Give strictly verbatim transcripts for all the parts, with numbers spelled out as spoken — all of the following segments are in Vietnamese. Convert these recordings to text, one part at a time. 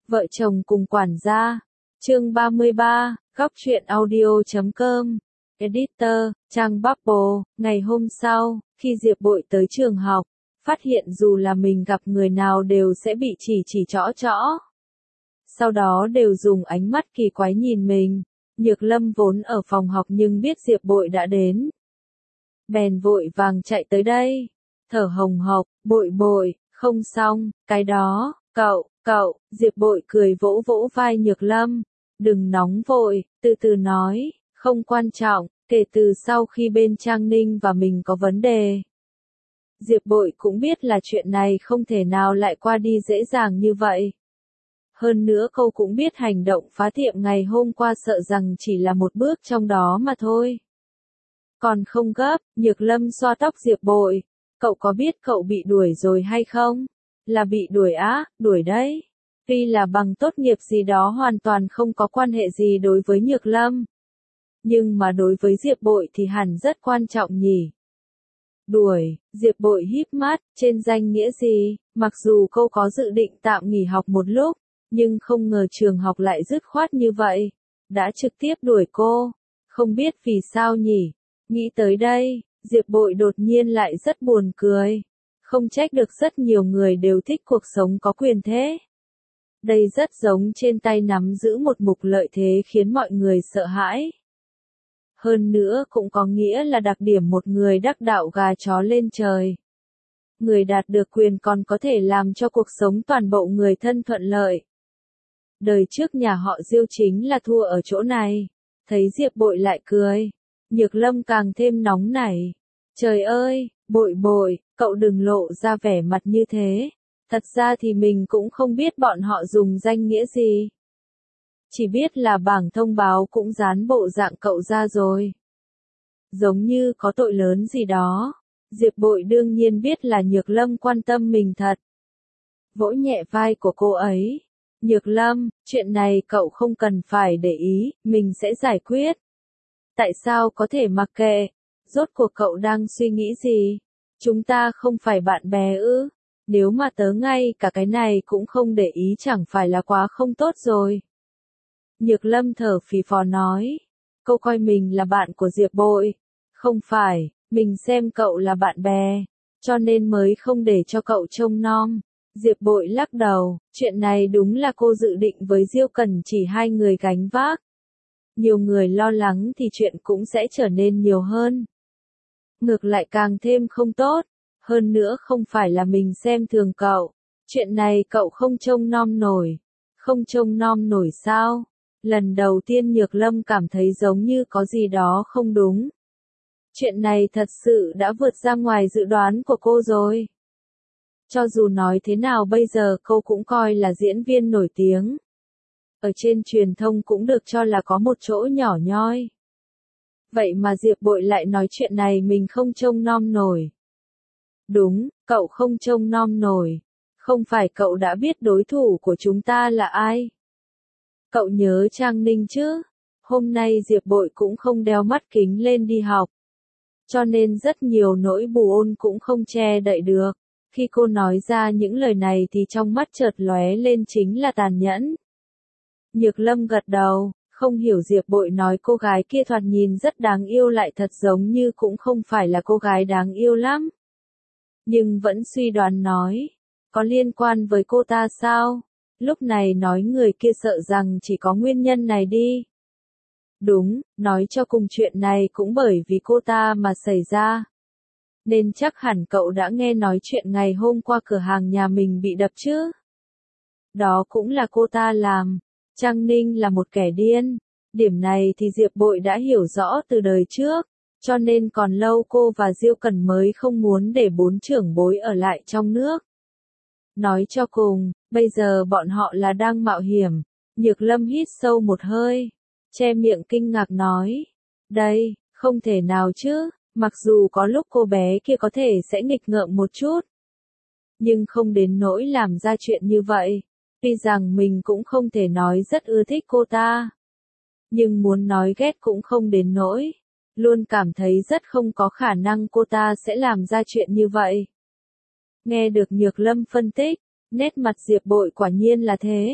Vợ chồng cùng quản gia. Chương ba mươi ba, góc truyện audio chấm com. Editor, trang Bubble. Ngày hôm sau, khi Diệp Bội tới trường học, phát hiện dù là mình gặp người nào đều sẽ bị chỉ chỉ trỏ trỏ. Sau đó đều dùng ánh mắt kỳ quái nhìn mình. Nhược Lâm vốn ở phòng học nhưng biết Diệp Bội đã đến. Bèn vội vàng chạy tới đây. Thở hồng hộc, Bội Bội, không xong, cái đó, cậu, cậu, Diệp Bội cười vỗ vỗ vai Nhược Lâm. Đừng nóng vội, từ từ nói, không quan trọng, kể từ sau khi bên Trang Ninh và mình có vấn đề. Diệp Bội cũng biết là chuyện này không thể nào lại qua đi dễ dàng như vậy. Hơn nữa cô cũng biết hành động phá tiệm ngày hôm qua sợ rằng chỉ là một bước trong đó mà thôi. Còn không gấp, Nhược Lâm xoa tóc Diệp Bội. Cậu có biết cậu bị đuổi rồi hay không? Là bị đuổi á, đuổi đấy. Tuy là bằng tốt nghiệp gì đó hoàn toàn không có quan hệ gì đối với Nhược Lâm. Nhưng mà đối với Diệp Bội thì hẳn rất quan trọng nhỉ. Đuổi, Diệp Bội híp mắt, trên danh nghĩa gì? Mặc dù cô có dự định tạm nghỉ học một lúc, nhưng không ngờ trường học lại dứt khoát như vậy. Đã trực tiếp đuổi cô. Không biết vì sao nhỉ? Nghĩ tới đây, Diệp Bội đột nhiên lại rất buồn cười. Không trách được rất nhiều người đều thích cuộc sống có quyền thế. Đây rất giống trên tay nắm giữ một mục lợi thế khiến mọi người sợ hãi. Hơn nữa cũng có nghĩa là đặc điểm một người đắc đạo gà chó lên trời. Người đạt được quyền còn có thể làm cho cuộc sống toàn bộ người thân thuận lợi. Đời trước nhà họ Diêu chính là thua ở chỗ này. Thấy Diệp Bội lại cười. Nhược Lâm càng thêm nóng nảy. Trời ơi, Bội Bội, cậu đừng lộ ra vẻ mặt như thế. Thật ra thì mình cũng không biết bọn họ dùng danh nghĩa gì. Chỉ biết là bảng thông báo cũng dán bộ dạng cậu ra rồi. Giống như có tội lớn gì đó. Diệp Bội đương nhiên biết là Nhược Lâm quan tâm mình thật. Vỗ nhẹ vai của cô ấy. Nhược Lâm, chuyện này cậu không cần phải để ý, mình sẽ giải quyết. Tại sao có thể mặc kệ? Rốt cuộc cậu đang suy nghĩ gì? Chúng ta không phải bạn bè ư? Nếu mà tớ ngay cả cái này cũng không để ý chẳng phải là quá không tốt rồi. Nhược Lâm thở phì phò nói. Cô coi mình là bạn của Diệp Bội. Không phải, mình xem cậu là bạn bè. Cho nên mới không để cho cậu trông nom. Diệp Bội lắc đầu. Chuyện này đúng là cô dự định với Diêu Cần chỉ hai người gánh vác. Nhiều người lo lắng thì chuyện cũng sẽ trở nên nhiều hơn. Ngược lại càng thêm không tốt. Hơn nữa không phải là mình xem thường cậu. Chuyện này cậu không trông nom nổi. Không trông nom nổi sao? Lần đầu tiên Nhược Lâm cảm thấy giống như có gì đó không đúng. Chuyện này thật sự đã vượt ra ngoài dự đoán của cô rồi. Cho dù nói thế nào bây giờ cô cũng coi là diễn viên nổi tiếng. Ở trên truyền thông cũng được cho là có một chỗ nhỏ nhoi. Vậy mà Diệp Bội lại nói chuyện này mình không trông nom nổi. Đúng, cậu không trông nom nổi. Không phải cậu đã biết đối thủ của chúng ta là ai? Cậu nhớ Trang Ninh chứ? Hôm nay Diệp Bội cũng không đeo mắt kính lên đi học. Cho nên rất nhiều nỗi buồn ôn cũng không che đậy được. Khi cô nói ra những lời này thì trong mắt chợt lóe lên chính là tàn nhẫn. Nhược Lâm gật đầu, không hiểu Diệp Bội nói cô gái kia thoạt nhìn rất đáng yêu lại thật giống như cũng không phải là cô gái đáng yêu lắm. Nhưng vẫn suy đoán nói, có liên quan với cô ta sao? Lúc này nói người kia sợ rằng chỉ có nguyên nhân này đi. Đúng, nói cho cùng chuyện này cũng bởi vì cô ta mà xảy ra. Nên chắc hẳn cậu đã nghe nói chuyện ngày hôm qua cửa hàng nhà mình bị đập chứ? Đó cũng là cô ta làm. Trang Ninh là một kẻ điên. Điểm này thì Diệp Bội đã hiểu rõ từ đời trước. Cho nên còn lâu cô và Diêu Cần mới không muốn để bốn trưởng bối ở lại trong nước. Nói cho cùng, bây giờ bọn họ là đang mạo hiểm. Nhược Lâm hít sâu một hơi. Che miệng kinh ngạc nói. Đây, không thể nào chứ. Mặc dù có lúc cô bé kia có thể sẽ nghịch ngợm một chút. Nhưng không đến nỗi làm ra chuyện như vậy. Tuy rằng mình cũng không thể nói rất ưa thích cô ta. Nhưng muốn nói ghét cũng không đến nỗi. Luôn cảm thấy rất không có khả năng cô ta sẽ làm ra chuyện như vậy. Nghe được Nhược Lâm phân tích, nét mặt Diệp Bội quả nhiên là thế.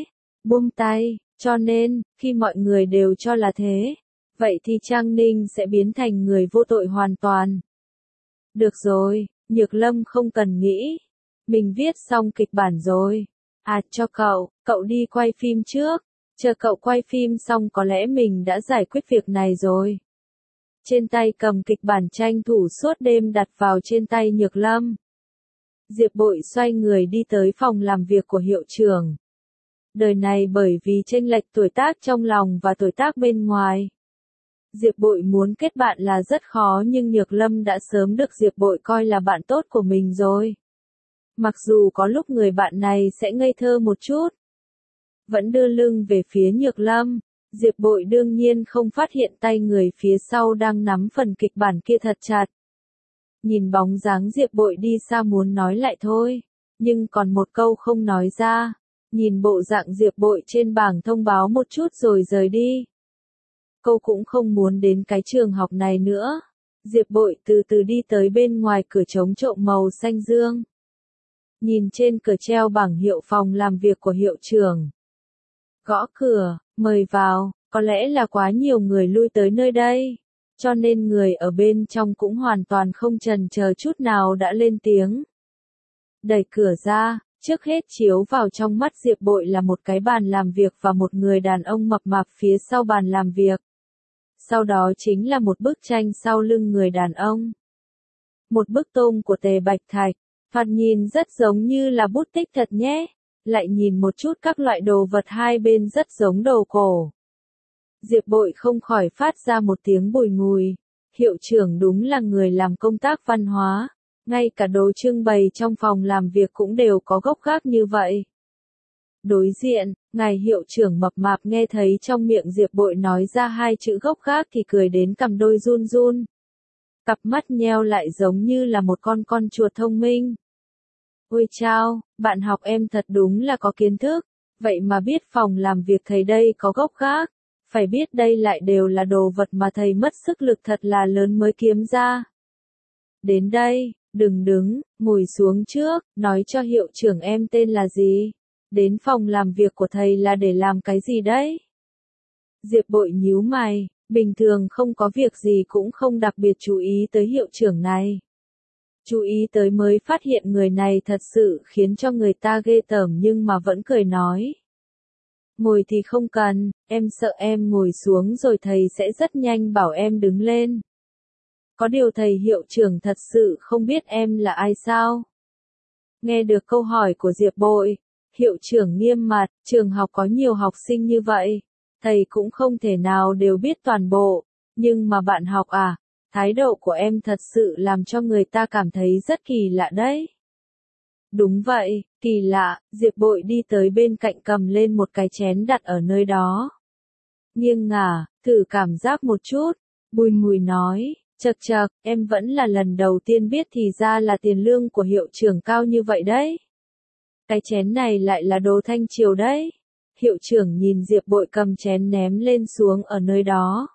buông tay, cho nên, khi mọi người đều cho là thế, vậy thì Trang Ninh sẽ biến thành người vô tội hoàn toàn. Được rồi, Nhược Lâm không cần nghĩ. Mình viết xong kịch bản rồi. À cho cậu, cậu đi quay phim trước. Chờ cậu quay phim xong có lẽ mình đã giải quyết việc này rồi. Trên tay cầm kịch bản tranh thủ suốt đêm đặt vào trên tay Nhược Lâm. Diệp Bội xoay người đi tới phòng làm việc của hiệu trưởng. Đời này bởi vì chênh lệch tuổi tác trong lòng và tuổi tác bên ngoài. Diệp Bội muốn kết bạn là rất khó nhưng Nhược Lâm đã sớm được Diệp Bội coi là bạn tốt của mình rồi. Mặc dù có lúc người bạn này sẽ ngây thơ một chút. Vẫn đưa lưng về phía Nhược Lâm, Diệp Bội đương nhiên không phát hiện tay người phía sau đang nắm phần kịch bản kia thật chặt. Nhìn bóng dáng Diệp Bội đi xa muốn nói lại thôi, nhưng còn một câu không nói ra. Nhìn bộ dạng Diệp Bội trên bảng thông báo một chút rồi rời đi. Cô cũng không muốn đến cái trường học này nữa. Diệp Bội từ từ đi tới bên ngoài cửa trống trộm màu xanh dương. Nhìn trên cửa treo bảng hiệu phòng làm việc của hiệu trưởng. Gõ cửa, mời vào, có lẽ là quá nhiều người lui tới nơi đây. Cho nên người ở bên trong cũng hoàn toàn không chần chờ chút nào đã lên tiếng. Đẩy cửa ra, trước hết chiếu vào trong mắt Diệp Bội là một cái bàn làm việc và một người đàn ông mập mạp phía sau bàn làm việc. Sau đó chính là một bức tranh sau lưng người đàn ông. Một bức tôm của Tề Bạch Thạch, thoạt nhìn rất giống như là bút tích thật nhé. Lại nhìn một chút các loại đồ vật hai bên rất giống đồ cổ. Diệp Bội không khỏi phát ra một tiếng bùi ngùi. Hiệu trưởng đúng là người làm công tác văn hóa. Ngay cả đồ trưng bày trong phòng làm việc cũng đều có gốc gác như vậy. Đối diện, ngài hiệu trưởng mập mạp nghe thấy trong miệng Diệp Bội nói ra hai chữ gốc gác thì cười đến cầm đôi run run. Cặp mắt nheo lại giống như là một con con chuột thông minh. Ôi chao, bạn học em thật đúng là có kiến thức, vậy mà biết phòng làm việc thầy đây có gốc gác, phải biết đây lại đều là đồ vật mà thầy mất sức lực thật là lớn mới kiếm ra. Đến đây, đừng đứng, ngồi xuống trước, nói cho hiệu trưởng em tên là gì, đến phòng làm việc của thầy là để làm cái gì đấy? Diệp Bội nhíu mày, bình thường không có việc gì cũng không đặc biệt chú ý tới hiệu trưởng này. Chú ý tới mới phát hiện người này thật sự khiến cho người ta ghê tởm nhưng mà vẫn cười nói. Ngồi thì không cần, em sợ em ngồi xuống rồi thầy sẽ rất nhanh bảo em đứng lên. Có điều thầy hiệu trưởng thật sự không biết em là ai sao? Nghe được câu hỏi của Diệp Bội, hiệu trưởng nghiêm mặt, trường học có nhiều học sinh như vậy, thầy cũng không thể nào đều biết toàn bộ, nhưng mà bạn học à? Thái độ của em thật sự làm cho người ta cảm thấy rất kỳ lạ đấy. Đúng vậy, kỳ lạ, Diệp Bội đi tới bên cạnh cầm lên một cái chén đặt ở nơi đó. Nghiêng ngả, thử cảm giác một chút, bùi ngùi nói, chậc chậc, em vẫn là lần đầu tiên biết thì ra là tiền lương của hiệu trưởng cao như vậy đấy. Cái chén này lại là đồ Thanh Triều đấy. Hiệu trưởng nhìn Diệp Bội cầm chén ném lên xuống ở nơi đó.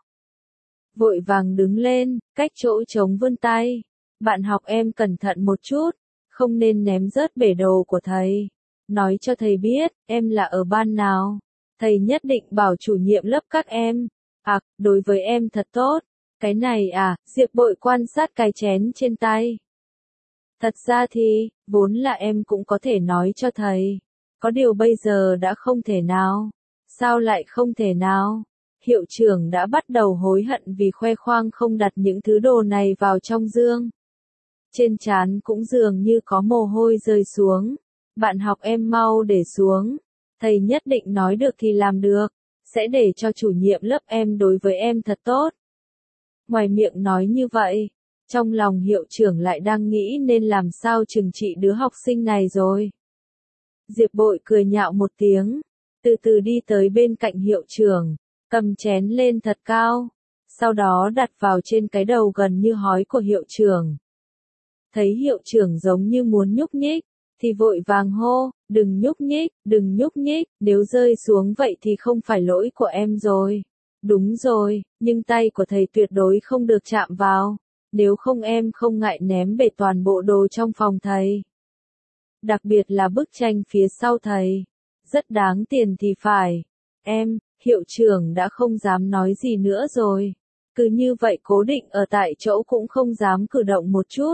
Vội vàng đứng lên, cách chỗ trống vươn tay. Bạn học em cẩn thận một chút, không nên ném rớt bể đồ của thầy. Nói cho thầy biết, em là ở ban nào. Thầy nhất định bảo chủ nhiệm lớp các em. À, đối với em thật tốt. Cái này à, Diệp Bội quan sát cái chén trên tay. Thật ra thì, vốn là em cũng có thể nói cho thầy. Có điều bây giờ đã không thể nào. Sao lại không thể nào? Hiệu trưởng đã bắt đầu hối hận vì khoe khoang không đặt những thứ đồ này vào trong dương. Trên trán cũng dường như có mồ hôi rơi xuống. Bạn học em mau để xuống. Thầy nhất định nói được thì làm được. Sẽ để cho chủ nhiệm lớp em đối với em thật tốt. Ngoài miệng nói như vậy, trong lòng hiệu trưởng lại đang nghĩ nên làm sao trừng trị đứa học sinh này rồi. Diệp Bội cười nhạo một tiếng, từ từ đi tới bên cạnh hiệu trưởng, cầm chén lên thật cao, sau đó đặt vào trên cái đầu gần như hói của hiệu trưởng. Thấy hiệu trưởng giống như muốn nhúc nhích, thì vội vàng hô, đừng nhúc nhích, đừng nhúc nhích, nếu rơi xuống vậy thì không phải lỗi của em rồi. Đúng rồi, nhưng tay của thầy tuyệt đối không được chạm vào, nếu không em không ngại ném bể toàn bộ đồ trong phòng thầy. Đặc biệt là bức tranh phía sau thầy. rất đáng tiền thì phải. Em, hiệu trưởng đã không dám nói gì nữa rồi. Cứ như vậy cố định ở tại chỗ cũng không dám cử động một chút.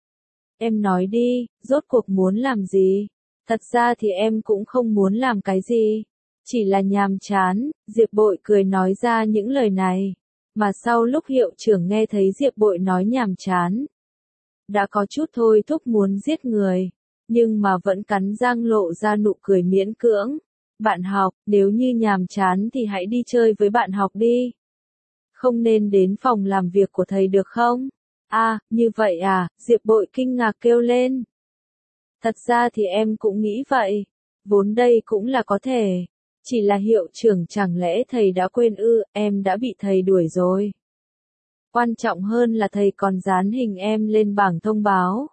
Em nói đi, rốt cuộc muốn làm gì? Thật ra thì em cũng không muốn làm cái gì. Chỉ là nhàm chán, Diệp Bội cười nói ra những lời này. Mà sau lúc hiệu trưởng nghe thấy Diệp Bội nói nhàm chán, đã có chút thôi thúc muốn giết người, nhưng mà vẫn cắn răng lộ ra nụ cười miễn cưỡng. Bạn học, nếu như nhàm chán thì hãy đi chơi với bạn học đi. Không nên đến phòng làm việc của thầy được không? À, như vậy à, Diệp Bội kinh ngạc kêu lên. Thật ra thì em cũng nghĩ vậy. Vốn đây cũng là có thể. Chỉ là hiệu trưởng chẳng lẽ thầy đã quên ư, em đã bị thầy đuổi rồi. Quan trọng hơn là thầy còn dán hình em lên bảng thông báo.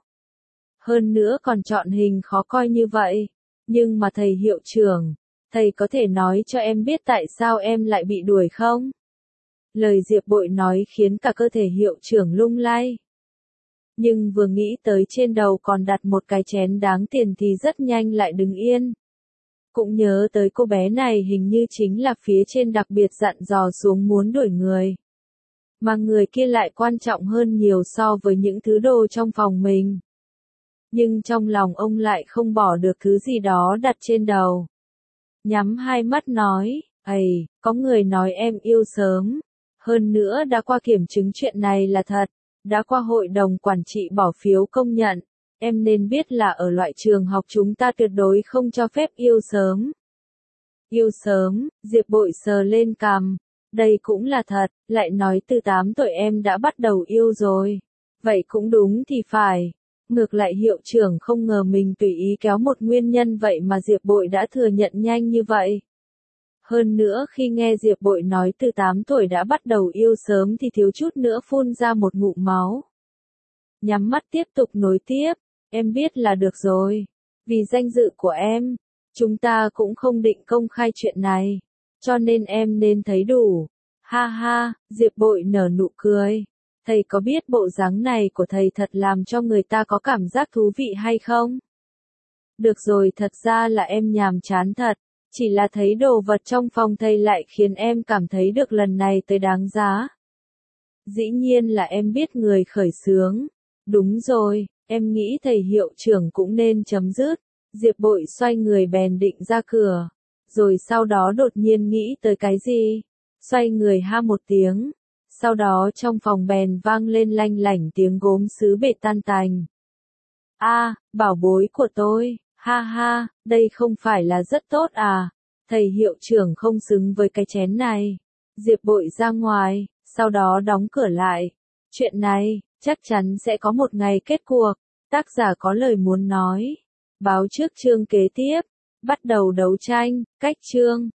Hơn nữa còn chọn hình khó coi như vậy. Nhưng mà thầy hiệu trưởng, thầy có thể nói cho em biết tại sao em lại bị đuổi không? Lời Diệp Bội nói khiến cả cơ thể hiệu trưởng lung lay. Nhưng vừa nghĩ tới trên đầu còn đặt một cái chén đáng tiền thì rất nhanh lại đứng yên. Cũng nhớ tới cô bé này hình như chính là phía trên đặc biệt dặn dò xuống muốn đuổi người. Mà người kia lại quan trọng hơn nhiều so với những thứ đồ trong phòng mình. Nhưng trong lòng ông lại không bỏ được thứ gì đó đặt trên đầu. Nhắm hai mắt nói, "Ầy, có người nói em yêu sớm. Hơn nữa đã qua kiểm chứng chuyện này là thật. Đã qua hội đồng quản trị bỏ phiếu công nhận. Em nên biết là ở loại trường học chúng ta tuyệt đối không cho phép yêu sớm." Yêu sớm, Diệp Bội sờ lên cằm. Đây cũng là thật, lại nói từ tám tuổi em đã bắt đầu yêu rồi. Vậy cũng đúng thì phải. Ngược lại hiệu trưởng không ngờ mình tùy ý kéo một nguyên nhân vậy mà Diệp Bội đã thừa nhận nhanh như vậy. Hơn nữa khi nghe Diệp Bội nói từ tám tuổi đã bắt đầu yêu sớm thì thiếu chút nữa phun ra một ngụm máu. Nhắm mắt tiếp tục nối tiếp, em biết là được rồi. Vì danh dự của em, chúng ta cũng không định công khai chuyện này. Cho nên em nên thấy đủ. Ha ha, Diệp Bội nở nụ cười. Thầy có biết bộ dáng này của thầy thật làm cho người ta có cảm giác thú vị hay không? Được rồi, thật ra là em nhàm chán thật. Chỉ là thấy đồ vật trong phòng thầy lại khiến em cảm thấy được lần này tới đáng giá. Dĩ nhiên là em biết người khởi xướng. Đúng rồi, em nghĩ thầy hiệu trưởng cũng nên chấm dứt. Diệp Bội xoay người bèn định ra cửa. Rồi sau đó đột nhiên nghĩ tới cái gì? Xoay người ha một tiếng. Sau đó trong phòng bèn vang lên lanh lảnh tiếng gốm sứ bể tan tành. A, bảo bối của tôi, ha ha, đây không phải là rất tốt à? Thầy hiệu trưởng không xứng với cái chén này. Diệp Bội ra ngoài, sau đó đóng cửa lại. Chuyện này, chắc chắn sẽ có một ngày kết cuộc. Tác giả có lời muốn nói. Báo trước chương kế tiếp. Bắt đầu đấu tranh, cách chương.